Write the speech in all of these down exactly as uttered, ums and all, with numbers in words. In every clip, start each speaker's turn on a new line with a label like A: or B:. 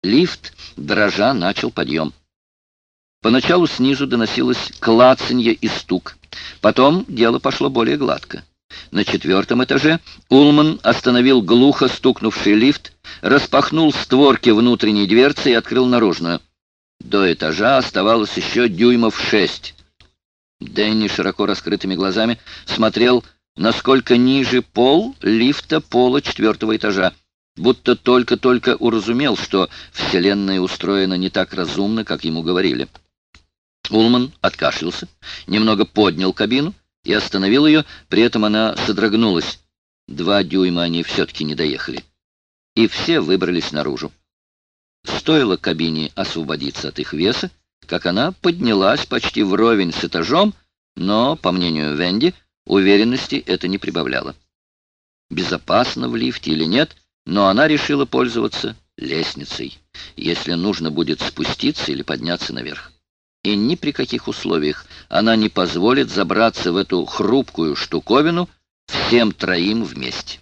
A: Лифт, дрожа, начал подъем. Поначалу снизу доносилось клацанье и стук. Потом дело пошло более гладко. На четвертом этаже Улман остановил глухо стукнувший лифт, распахнул створки внутренней дверцы и открыл наружную. До этажа оставалось еще дюймов шесть. Дэнни широко раскрытыми глазами смотрел, насколько ниже пол лифта пола четвертого этажа, будто только-только уразумел, что Вселенная устроена не так разумно, как ему говорили. Улман откашлялся, немного поднял кабину и остановил ее, при этом она содрогнулась. Два дюйма они все-таки не доехали. И все выбрались наружу. Стоило кабине освободиться от их веса, как она поднялась почти вровень с этажом, но, по мнению Венди, уверенности это не прибавляло. Безопасно в лифте или нет, но она решила пользоваться лестницей, если нужно будет спуститься или подняться наверх. И ни при каких условиях она не позволит забраться в эту хрупкую штуковину всем троим вместе.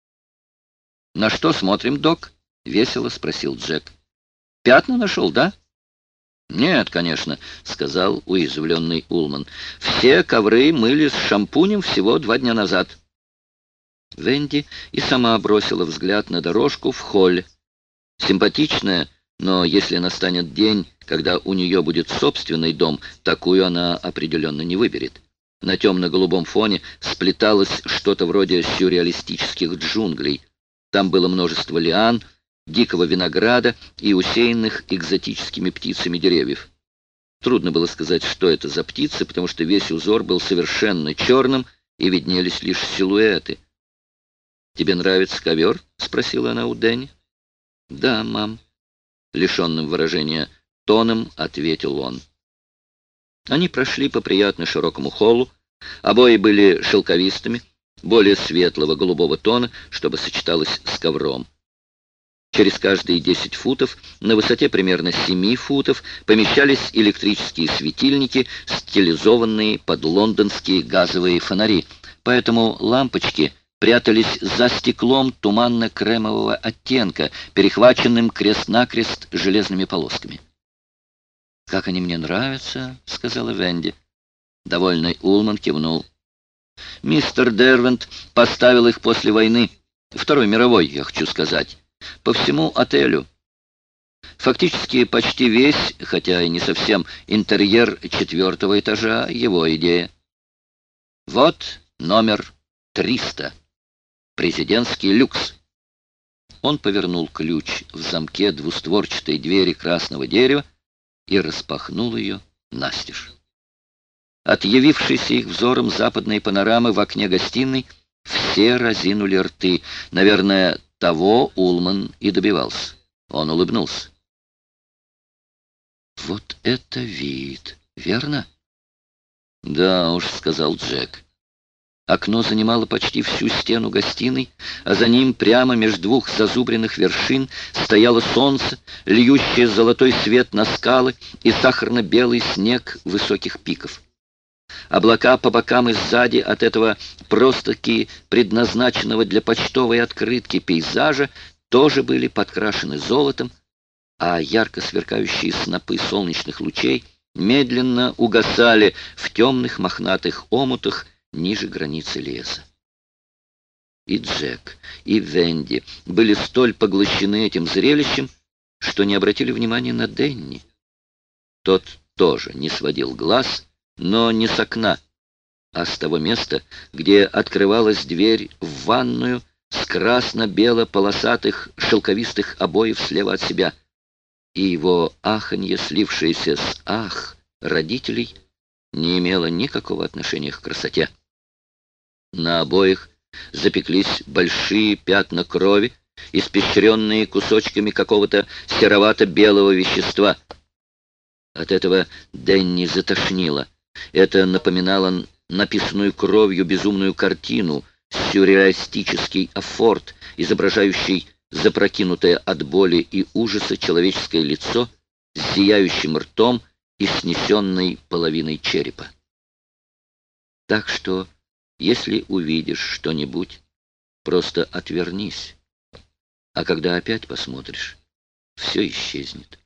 A: «На что смотрим, док?» — весело спросил Джек. «Пятна нашел, да?» «Нет, конечно», — сказал уязвленный Улман. «Все ковры мыли с шампунем всего два дня назад». Венди и сама бросила взгляд на дорожку в холле. Симпатичная, но если настанет день, когда у нее будет собственный дом, такую она определенно не выберет. На темно-голубом фоне сплеталось что-то вроде сюрреалистических джунглей. Там было множество лиан, дикого винограда и усеянных экзотическими птицами деревьев. Трудно было сказать, что это за птицы, потому что весь узор был совершенно черным, и виднелись лишь силуэты. «Тебе нравится ковер?» — спросила она у Дэнни. «Да, мам», — лишенным выражения тоном ответил он. Они прошли по приятно широкому холлу. Обои были шелковистыми, более светлого голубого тона, чтобы сочеталось с ковром. Через каждые десять футов, на высоте примерно семи футов, помещались электрические светильники, стилизованные под лондонские газовые фонари, поэтому лампочки прятались за стеклом туманно-кремового оттенка, перехваченным крест-накрест железными полосками. «Как они мне нравятся», — сказала Венди. Довольный Улман кивнул. «Мистер Дервент поставил их после войны, Второй мировой, я хочу сказать, по всему отелю. Фактически почти весь, хотя и не совсем, интерьер четвертого этажа — его идея. Вот номер триста. Президентский люкс». Он повернул ключ в замке двустворчатой двери красного дерева и распахнул ее настежь. От явившейся их взором западной панорамы в окне гостиной все разинули рты. Наверное, того Улман и добивался. Он улыбнулся. «Вот это вид, верно?» «Да уж», — сказал Джек. Окно занимало почти всю стену гостиной, а за ним прямо между двух зазубренных вершин стояло солнце, льющее золотой свет на скалы и сахарно-белый снег высоких пиков. Облака по бокам и сзади от этого просто-таки предназначенного для почтовой открытки пейзажа тоже были подкрашены золотом, а ярко сверкающие снопы солнечных лучей медленно угасали в темных мохнатых омутах ниже границы леса. И Джек, и Венди были столь поглощены этим зрелищем, что не обратили внимания на Дэнни. Тот тоже не сводил глаз, но не с окна, а с того места, где открывалась дверь в ванную с красно-бело-полосатых шелковистых обоев слева от себя, и его аханье, слившееся с «ах» родителей, не имело никакого отношения к красоте. На обоих запеклись большие пятна крови, испещренные кусочками какого-то серовато-белого вещества. От этого Дэнни затошнило. Это напоминало написанную кровью безумную картину, сюрреалистический афорт, изображающий запрокинутое от боли и ужаса человеческое лицо с зияющим ртом и снесенной половиной черепа. Так что, если увидишь что-нибудь, просто отвернись, а когда опять посмотришь, все исчезнет.